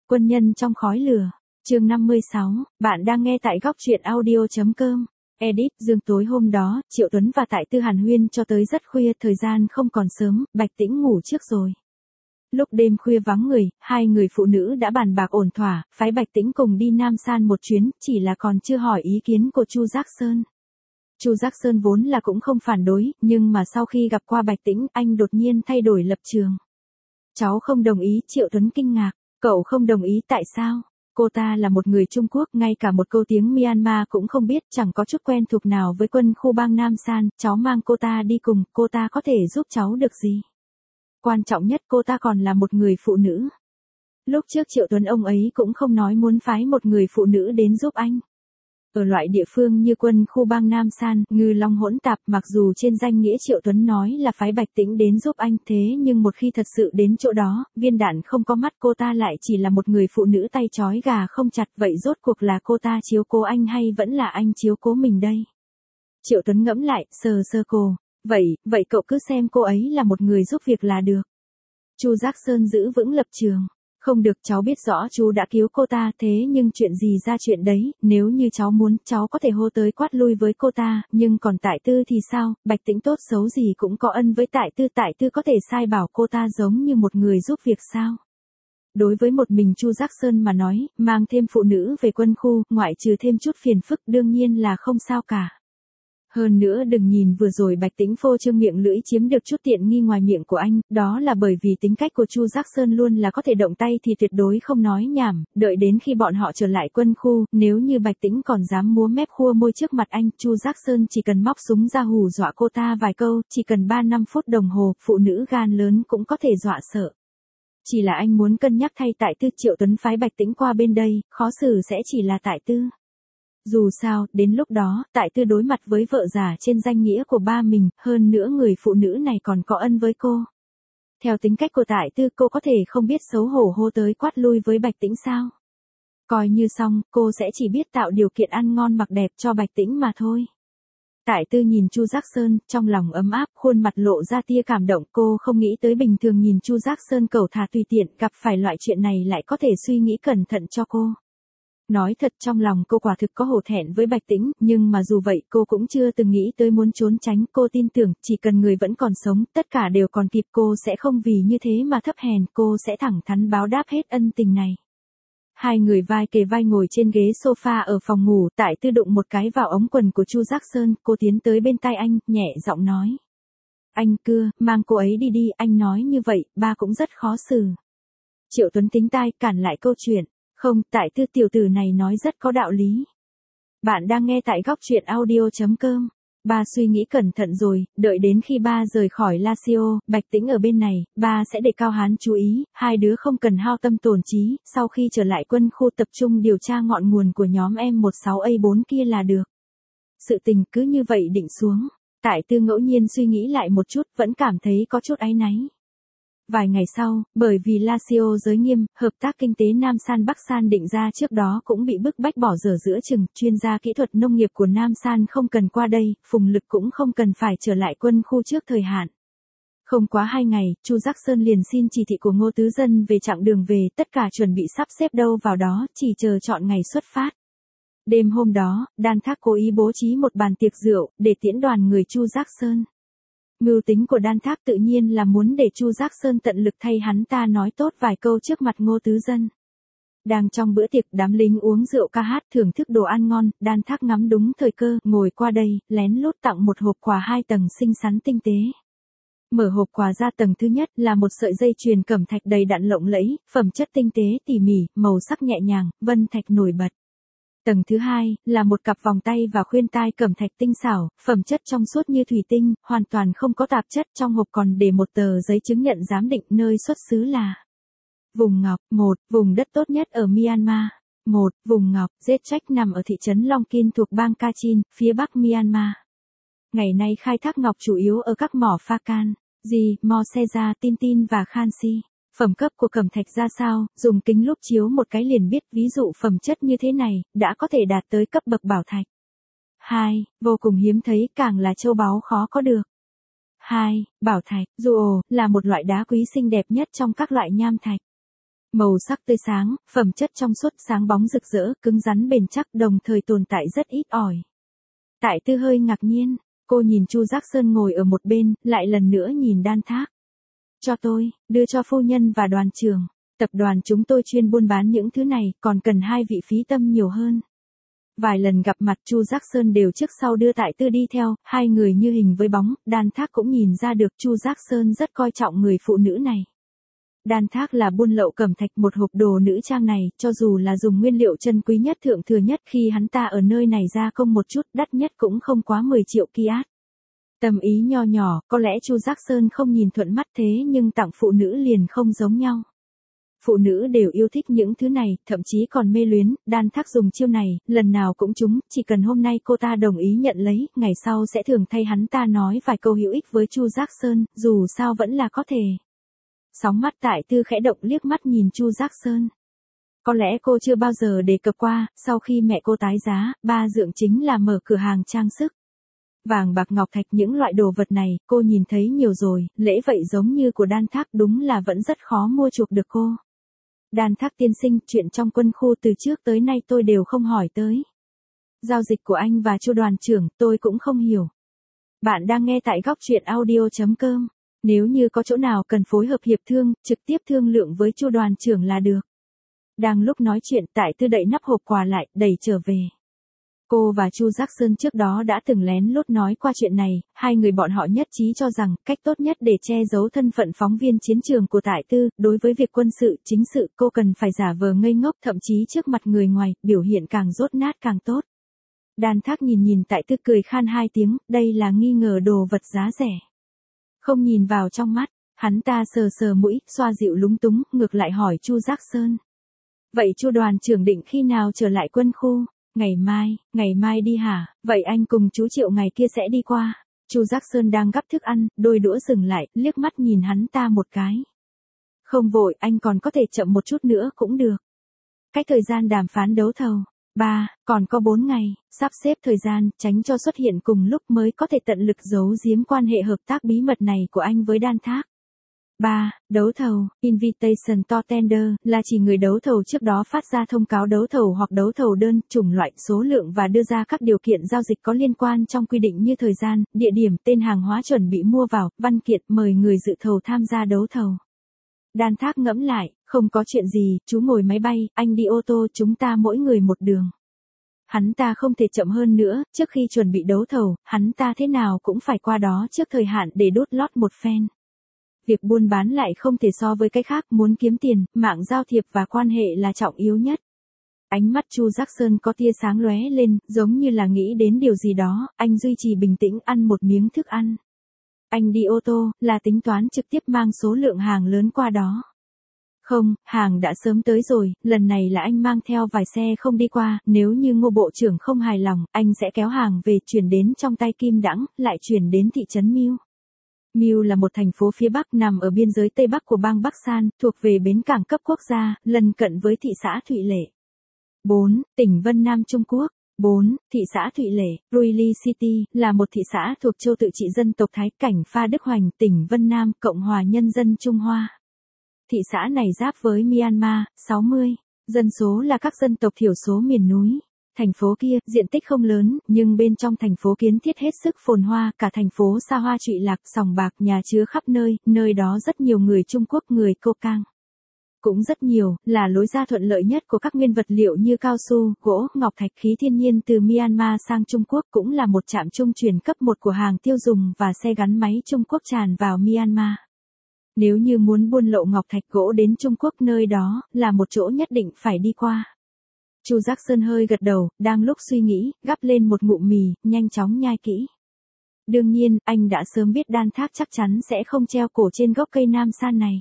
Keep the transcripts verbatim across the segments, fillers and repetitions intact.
Quân nhân trong khói lửa. Chương năm mươi sáu, bạn đang nghe tại góc truyện audio chấm com. Edit, Dương tối hôm đó, Triệu Tuấn và Tại Tư hàn huyên cho tới rất khuya, thời gian không còn sớm, Bạch Tĩnh ngủ trước rồi. Lúc đêm khuya vắng người, hai người phụ nữ đã bàn bạc ổn thỏa, phái Bạch Tĩnh cùng đi Nam San một chuyến, chỉ là còn chưa hỏi ý kiến của Chu Giác Sơn. Chu Giác Sơn vốn là cũng không phản đối, nhưng mà sau khi gặp qua Bạch Tĩnh, anh đột nhiên thay đổi lập trường. Cháu không đồng ý, Triệu Tuấn kinh ngạc. Cậu không đồng ý tại sao? Cô ta là một người Trung Quốc, ngay cả một câu tiếng Myanmar cũng không biết, chẳng có chút quen thuộc nào với quân khu bang Nam San, cháu mang cô ta đi cùng, cô ta có thể giúp cháu được gì? Quan trọng nhất cô ta còn là một người phụ nữ. Lúc trước Triệu Tuấn ông ấy cũng không nói muốn phái một người phụ nữ đến giúp anh. Ở loại địa phương như quân khu bang Nam San, ngư long hỗn tạp, mặc dù trên danh nghĩa Triệu Tuấn nói là phái Bạch Tĩnh đến giúp anh, thế nhưng một khi thật sự đến chỗ đó, viên đạn không có mắt, cô ta lại chỉ là một người phụ nữ tay trói gà không chặt, vậy rốt cuộc là cô ta chiếu cố anh hay vẫn là anh chiếu cố mình đây? Triệu Tuấn ngẫm lại, sờ sờ cô, vậy, vậy cậu cứ xem cô ấy là một người giúp việc là được. Chu Giác Sơn giữ vững lập trường. Không được, cháu biết rõ chú đã cứu cô ta, thế nhưng chuyện gì ra chuyện đấy, nếu như cháu muốn, cháu có thể hô tới quát lui với cô ta, nhưng còn Tại Tư thì sao? Bạch Tĩnh tốt xấu gì cũng có ân với Tại Tư, Tại Tư có thể sai bảo cô ta giống như một người giúp việc sao? Đối với một mình Chu Giác Sơn mà nói, mang thêm phụ nữ về quân khu, ngoại trừ thêm chút phiền phức, đương nhiên là không sao cả. Hơn nữa đừng nhìn vừa rồi Bạch Tĩnh phô trương miệng lưỡi chiếm được chút tiện nghi ngoài miệng của anh, đó là bởi vì tính cách của Chu Giác Sơn luôn là có thể động tay thì tuyệt đối không nói nhảm, đợi đến khi bọn họ trở lại quân khu, nếu như Bạch Tĩnh còn dám múa mép khua môi trước mặt anh, Chu Giác Sơn chỉ cần móc súng ra hù dọa cô ta vài câu, chỉ cần ba năm phút đồng hồ, phụ nữ gan lớn cũng có thể dọa sợ. Chỉ là anh muốn cân nhắc thay Tại Tư, Triệu Tuấn phái Bạch Tĩnh qua bên đây, khó xử sẽ chỉ là Tại Tư. Dù sao, đến lúc đó, Tại Tư đối mặt với vợ già trên danh nghĩa của ba mình, hơn nữa người phụ nữ này còn có ân với cô. Theo tính cách của Tại Tư, cô có thể không biết xấu hổ hô tới quát lui với Bạch Tĩnh sao? Coi như xong, cô sẽ chỉ biết tạo điều kiện ăn ngon mặc đẹp cho Bạch Tĩnh mà thôi. Tại Tư nhìn Chu Giác Sơn, trong lòng ấm áp, khuôn mặt lộ ra tia cảm động, cô không nghĩ tới bình thường nhìn Chu Giác Sơn cẩu thả tùy tiện, gặp phải loại chuyện này lại có thể suy nghĩ cẩn thận cho cô. Nói thật, trong lòng cô quả thực có hổ thẹn với Bạch Tĩnh, nhưng mà dù vậy cô cũng chưa từng nghĩ tới muốn trốn tránh, cô tin tưởng, chỉ cần người vẫn còn sống, tất cả đều còn kịp, cô sẽ không vì như thế mà thấp hèn, cô sẽ thẳng thắn báo đáp hết ân tình này. Hai người vai kề vai ngồi trên ghế sofa ở phòng ngủ, Tại Tư đụng một cái vào ống quần của Chu Giác Sơn, cô tiến tới bên tai anh, nhẹ giọng nói. Anh cưa, mang cô ấy đi đi, anh nói như vậy, ba cũng rất khó xử. Triệu Tuấn tính tai, cản lại câu chuyện. Không, Tại Tư tiểu tử này nói rất có đạo lý. Bạn đang nghe tại góc truyện audio chấm com. Ba suy nghĩ cẩn thận rồi, đợi đến khi ba rời khỏi Lazio, Bạch Tĩnh ở bên này, ba sẽ để Cao Hán chú ý, hai đứa không cần hao tâm tổn trí, sau khi trở lại quân khu tập trung điều tra ngọn nguồn của nhóm M mười sáu A bốn kia là được. Sự tình cứ như vậy định xuống. Tại Tư ngẫu nhiên suy nghĩ lại một chút, vẫn cảm thấy có chút áy náy. Vài ngày sau, bởi vì Lazio giới nghiêm, hợp tác kinh tế Nam San Bắc San định ra trước đó cũng bị bức bách bỏ dở giữa chừng, chuyên gia kỹ thuật nông nghiệp của Nam San không cần qua đây, Phùng Lực cũng không cần phải trở lại quân khu trước thời hạn. Không quá hai ngày, Chu Giác Sơn liền xin chỉ thị của Ngô Tứ Dân về chặng đường về, tất cả chuẩn bị sắp xếp đâu vào đó, chỉ chờ chọn ngày xuất phát. Đêm hôm đó, Đan Thác cố ý bố trí một bàn tiệc rượu, để tiễn đoàn người Chu Giác Sơn. Mưu tính của Đan Thác tự nhiên là muốn để Chu Giác Sơn tận lực thay hắn ta nói tốt vài câu trước mặt Ngô Tứ Dân. Đang trong bữa tiệc, đám lính uống rượu ca hát thưởng thức đồ ăn ngon, Đan Thác ngắm đúng thời cơ, ngồi qua đây, lén lút tặng một hộp quà hai tầng xinh xắn tinh tế. Mở hộp quà ra, tầng thứ nhất là một sợi dây chuyền cẩm thạch đầy đặn lộng lẫy, phẩm chất tinh tế tỉ mỉ, màu sắc nhẹ nhàng, vân thạch nổi bật. Tầng thứ hai là một cặp vòng tay và khuyên tai cẩm thạch tinh xảo, phẩm chất trong suốt như thủy tinh, hoàn toàn không có tạp chất, trong hộp còn để một tờ giấy chứng nhận giám định nơi xuất xứ là Vùng Ngọc, một, vùng đất tốt nhất ở Myanmar. một, vùng Ngọc, Zechak nằm ở thị trấn Long Kin thuộc bang Kachin, phía bắc Myanmar. Ngày nay khai thác ngọc chủ yếu ở các mỏ Pha Can, Di, Moseza, Tin Tin và Khansi. Phẩm cấp của cẩm thạch ra sao, dùng kính lúp chiếu một cái liền biết, ví dụ phẩm chất như thế này, đã có thể đạt tới cấp bậc bảo thạch. hai. Vô cùng hiếm thấy, càng là châu báu khó có được. hai. Bảo thạch, Ruo, là một loại đá quý xinh đẹp nhất trong các loại nham thạch. Màu sắc tươi sáng, phẩm chất trong suốt sáng bóng rực rỡ, cứng rắn bền chắc đồng thời tồn tại rất ít ỏi. Tại Tư hơi ngạc nhiên, cô nhìn Chu Giác Sơn ngồi ở một bên, lại lần nữa nhìn Đan Thác. Cho tôi, đưa cho phu nhân và đoàn trưởng. Tập đoàn chúng tôi chuyên buôn bán những thứ này, còn cần hai vị phí tâm nhiều hơn. Vài lần gặp mặt Chu Giác Sơn đều trước sau đưa Tại Tư đi theo, hai người như hình với bóng, Đan Thác cũng nhìn ra được Chu Giác Sơn rất coi trọng người phụ nữ này. Đan Thác là buôn lậu cẩm thạch, một hộp đồ nữ trang này, cho dù là dùng nguyên liệu chân quý nhất thượng thừa nhất khi hắn ta ở nơi này gia công một chút, đắt nhất cũng không quá mười triệu kiat. Tâm ý nho nhỏ, có lẽ Chu Giác Sơn không nhìn thuận mắt thế nhưng tặng phụ nữ liền không giống nhau. Phụ nữ đều yêu thích những thứ này, thậm chí còn mê luyến. Đan Thác dùng chiêu này, lần nào cũng trúng, chỉ cần hôm nay cô ta đồng ý nhận lấy, ngày sau sẽ thường thay hắn ta nói vài câu hữu ích với Chu Giác Sơn, dù sao vẫn là có thể. Sóng mắt Tại Tư khẽ động liếc mắt nhìn Chu Giác Sơn. Có lẽ cô chưa bao giờ đề cập qua, sau khi mẹ cô tái giá, ba dượng chính là mở cửa hàng trang sức. Vàng bạc ngọc thạch những loại đồ vật này, cô nhìn thấy nhiều rồi, lễ vậy giống như của Đan Thác đúng là vẫn rất khó mua chuộc được cô. Đan Thác tiên sinh, chuyện trong quân khu từ trước tới nay tôi đều không hỏi tới. Giao dịch của anh và Chu đoàn trưởng tôi cũng không hiểu. Bạn đang nghe tại góc truyện audio chấm com. Nếu như có chỗ nào cần phối hợp hiệp thương, trực tiếp thương lượng với Chu đoàn trưởng là được. Đang lúc nói chuyện, Tại Tư đậy nắp hộp quà lại, đẩy trở về. Cô và Chu Giác Sơn trước đó đã từng lén lút nói qua chuyện này, hai người bọn họ nhất trí cho rằng, cách tốt nhất để che giấu thân phận phóng viên chiến trường của Tại Tư, đối với việc quân sự, chính sự, cô cần phải giả vờ ngây ngốc, thậm chí trước mặt người ngoài, biểu hiện càng dốt nát càng tốt. Đan Thác nhìn nhìn Tại Tư cười khan hai tiếng, đây là nghi ngờ đồ vật giá rẻ. Không nhìn vào trong mắt, hắn ta sờ sờ mũi, xoa dịu lúng túng, ngược lại hỏi Chu Giác Sơn. Vậy Chu đoàn trưởng định khi nào trở lại quân khu? Ngày mai, ngày mai đi hả? Vậy anh cùng chú Triệu ngày kia sẽ đi qua. Chu Giác Sơn đang gắp thức ăn, đôi đũa dừng lại, liếc mắt nhìn hắn ta một cái. Không vội, anh còn có thể chậm một chút nữa cũng được. Cách thời gian đàm phán đấu thầu. Ba, còn có bốn ngày, sắp xếp thời gian, tránh cho xuất hiện cùng lúc mới có thể tận lực giấu giếm quan hệ hợp tác bí mật này của anh với Đan Thác. Ba, đấu thầu, invitation to tender, là chỉ người đấu thầu trước đó phát ra thông cáo đấu thầu hoặc đấu thầu đơn, chủng loại, số lượng và đưa ra các điều kiện giao dịch có liên quan trong quy định như thời gian, địa điểm, tên hàng hóa chuẩn bị mua vào, văn kiện, mời người dự thầu tham gia đấu thầu. Đan Thác ngẫm lại, không có chuyện gì, chú ngồi máy bay, anh đi ô tô, chúng ta mỗi người một đường. Hắn ta không thể chậm hơn nữa, trước khi chuẩn bị đấu thầu, hắn ta thế nào cũng phải qua đó trước thời hạn để đốt lót một phen. Việc buôn bán lại không thể so với cái khác, muốn kiếm tiền, mạng giao thiệp và quan hệ là trọng yếu nhất. Ánh mắt Chu Giác Sơn có tia sáng lóe lên, giống như là nghĩ đến điều gì đó, anh duy trì bình tĩnh ăn một miếng thức ăn. Anh đi ô tô, là tính toán trực tiếp mang số lượng hàng lớn qua đó. Không, hàng đã sớm tới rồi, lần này là anh mang theo vài xe không đi qua, nếu như Ngô bộ trưởng không hài lòng, anh sẽ kéo hàng về chuyển đến trong tay Kim Đãng, lại chuyển đến thị trấn Miêu. Miêu là một thành phố phía Bắc nằm ở biên giới Tây Bắc của bang Bắc San, thuộc về bến cảng cấp quốc gia, lân cận với thị xã Thụy Lệ. bốn. Tỉnh Vân Nam Trung Quốc. bốn. Thị xã Thụy Lệ, Ruili City, là một thị xã thuộc châu tự trị dân tộc Thái Cảnh Pha Đức Hoành, tỉnh Vân Nam, Cộng hòa Nhân dân Trung Hoa. Thị xã này giáp với Myanmar, sáu mươi. Dân số là các dân tộc thiểu số miền núi. Thành phố kia, diện tích không lớn, nhưng bên trong thành phố kiến thiết hết sức phồn hoa, cả thành phố xa hoa trụy lạc, sòng bạc, nhà chứa khắp nơi, nơi đó rất nhiều người Trung Quốc, người Cô Cang. Cũng rất nhiều, là lối ra thuận lợi nhất của các nguyên vật liệu như cao su, gỗ, ngọc thạch, khí thiên nhiên từ Myanmar sang Trung Quốc, cũng là một trạm trung chuyển cấp một của hàng tiêu dùng và xe gắn máy Trung Quốc tràn vào Myanmar. Nếu như muốn buôn lậu ngọc thạch gỗ đến Trung Quốc, nơi đó là một chỗ nhất định phải đi qua. Chu Giác Sơn hơi gật đầu, đang lúc suy nghĩ, gắp lên một ngụm mì, nhanh chóng nhai kỹ. Đương nhiên, anh đã sớm biết Đan Thác chắc chắn sẽ không treo cổ trên gốc cây Nam San này.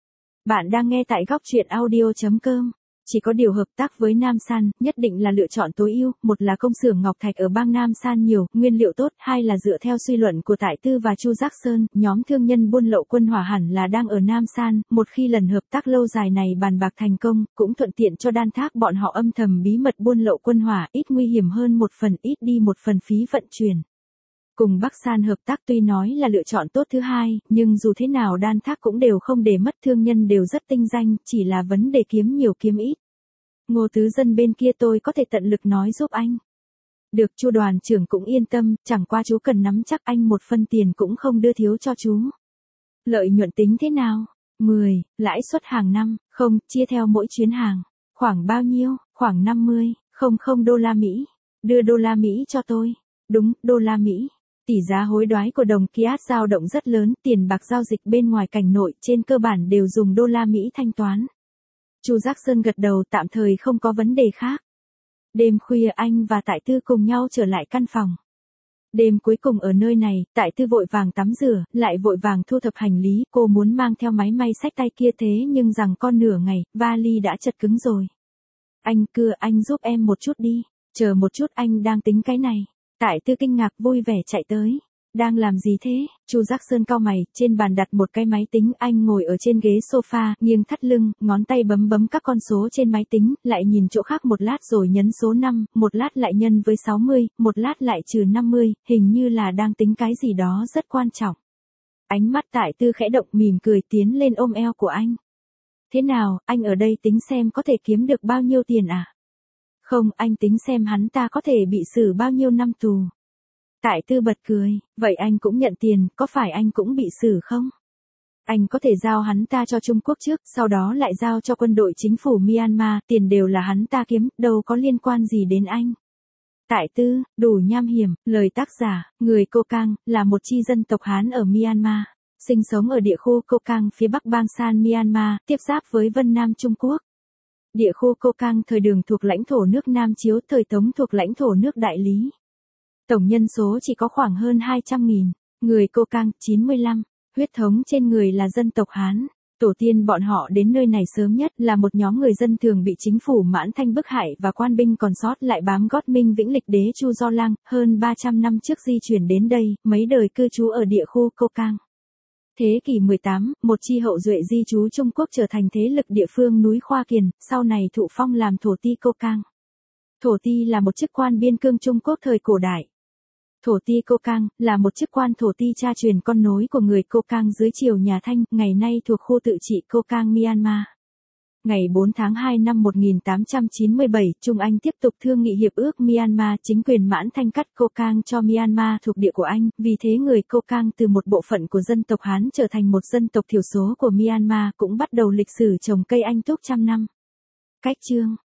Bạn đang nghe tại góc truyện audio chấm com. Chỉ có điều hợp tác với Nam San, nhất định là lựa chọn tối ưu, một là công xưởng ngọc thạch ở bang Nam San nhiều, nguyên liệu tốt, hai là dựa theo suy luận của Tại Tư và Chu Giác Sơn, nhóm thương nhân buôn lậu quân hỏa hẳn là đang ở Nam San, một khi lần hợp tác lâu dài này bàn bạc thành công, cũng thuận tiện cho Đan Thác bọn họ âm thầm bí mật buôn lậu quân hỏa, ít nguy hiểm hơn một phần, ít đi một phần phí vận chuyển. Cùng Bắc San hợp tác tuy nói là lựa chọn tốt thứ hai, nhưng dù thế nào Đan Thác cũng đều không để mất, thương nhân đều rất tinh danh, chỉ là vấn đề kiếm nhiều kiếm ít. Ngô Tứ Dân bên kia tôi có thể tận lực nói giúp anh. Được, Chu đoàn trưởng cũng yên tâm, chẳng qua chú cần nắm chắc, anh một phân tiền cũng không đưa thiếu cho chú. Lợi nhuận tính thế nào? mười, lãi suất hàng năm, không, chia theo mỗi chuyến hàng. Khoảng bao nhiêu? Khoảng năm mươi, không không đô la Mỹ. Đưa đô la Mỹ cho tôi. Đúng, đô la Mỹ. Tỷ giá hối đoái của đồng Kiat dao động rất lớn, tiền bạc giao dịch bên ngoài cảnh nội trên cơ bản đều dùng đô la Mỹ thanh toán. Chu Jackson gật đầu, tạm thời không có vấn đề khác. Đêm khuya anh và Tại Tư cùng nhau trở lại căn phòng. Đêm cuối cùng ở nơi này, Tại Tư vội vàng tắm rửa, lại vội vàng thu thập hành lý, cô muốn mang theo máy may xách tay kia thế nhưng rằng con nửa ngày, vali đã chật cứng rồi. Anh cưa, anh giúp em một chút đi, chờ một chút anh đang tính cái này. Tại Tư kinh ngạc vui vẻ chạy tới. Đang làm gì thế? Chu Jackson cau mày, trên bàn đặt một cái máy tính, anh ngồi ở trên ghế sofa, nghiêng thắt lưng, ngón tay bấm bấm các con số trên máy tính, lại nhìn chỗ khác một lát rồi nhấn số năm, một lát lại nhân với sáu mươi, một lát lại trừ năm mươi, hình như là đang tính cái gì đó rất quan trọng. Ánh mắt Tại Tư khẽ động, mỉm cười tiến lên ôm eo của anh. Thế nào, anh ở đây tính xem có thể kiếm được bao nhiêu tiền à? Không, anh tính xem hắn ta có thể bị xử bao nhiêu năm tù. Tại Tư bật cười, vậy anh cũng nhận tiền, có phải anh cũng bị xử không? Anh có thể giao hắn ta cho Trung Quốc trước, sau đó lại giao cho quân đội chính phủ Myanmar, tiền đều là hắn ta kiếm, đâu có liên quan gì đến anh. Tại Tư, đủ nham hiểm, lời tác giả, người Cô Cang, là một chi dân tộc Hán ở Myanmar, sinh sống ở địa khu Cô Cang phía bắc bang San Myanmar, tiếp giáp với Vân Nam Trung Quốc. Địa khu Cô Cang thời Đường thuộc lãnh thổ nước Nam Chiếu, thời Tống thuộc lãnh thổ nước Đại Lý. Tổng nhân số chỉ có khoảng hơn hai trăm nghìn, người Cô Cang, chín mươi lăm, huyết thống trên người là dân tộc Hán. Tổ tiên bọn họ đến nơi này sớm nhất, là một nhóm người dân thường bị chính phủ Mãn Thanh bức hại và quan binh còn sót lại bám gót Minh Vĩnh Lịch đế Chu Do Lang, hơn ba trăm năm trước di chuyển đến đây, mấy đời cư trú ở địa khu Cô Cang. Thế kỷ mười tám, một chi hậu duệ di trú Trung Quốc trở thành thế lực địa phương núi Khoa Kiền, sau này thụ phong làm thổ ti Cô Cang. Thổ ti là một chức quan biên cương Trung Quốc thời cổ đại. Thổ ti Cô Cang, là một chức quan thổ ti cha truyền con nối của người Cô Cang dưới triều nhà Thanh, ngày nay thuộc khu tự trị Cô Cang Myanmar. Ngày bốn tháng hai năm một nghìn tám trăm chín mươi bảy, Trung Anh tiếp tục thương nghị hiệp ước Myanmar, chính quyền Mãn Thanh cắt Cô Cang cho Myanmar thuộc địa của Anh, vì thế người Cô Cang từ một bộ phận của dân tộc Hán trở thành một dân tộc thiểu số của Myanmar, cũng bắt đầu lịch sử trồng cây anh túc trăm năm. Cách chương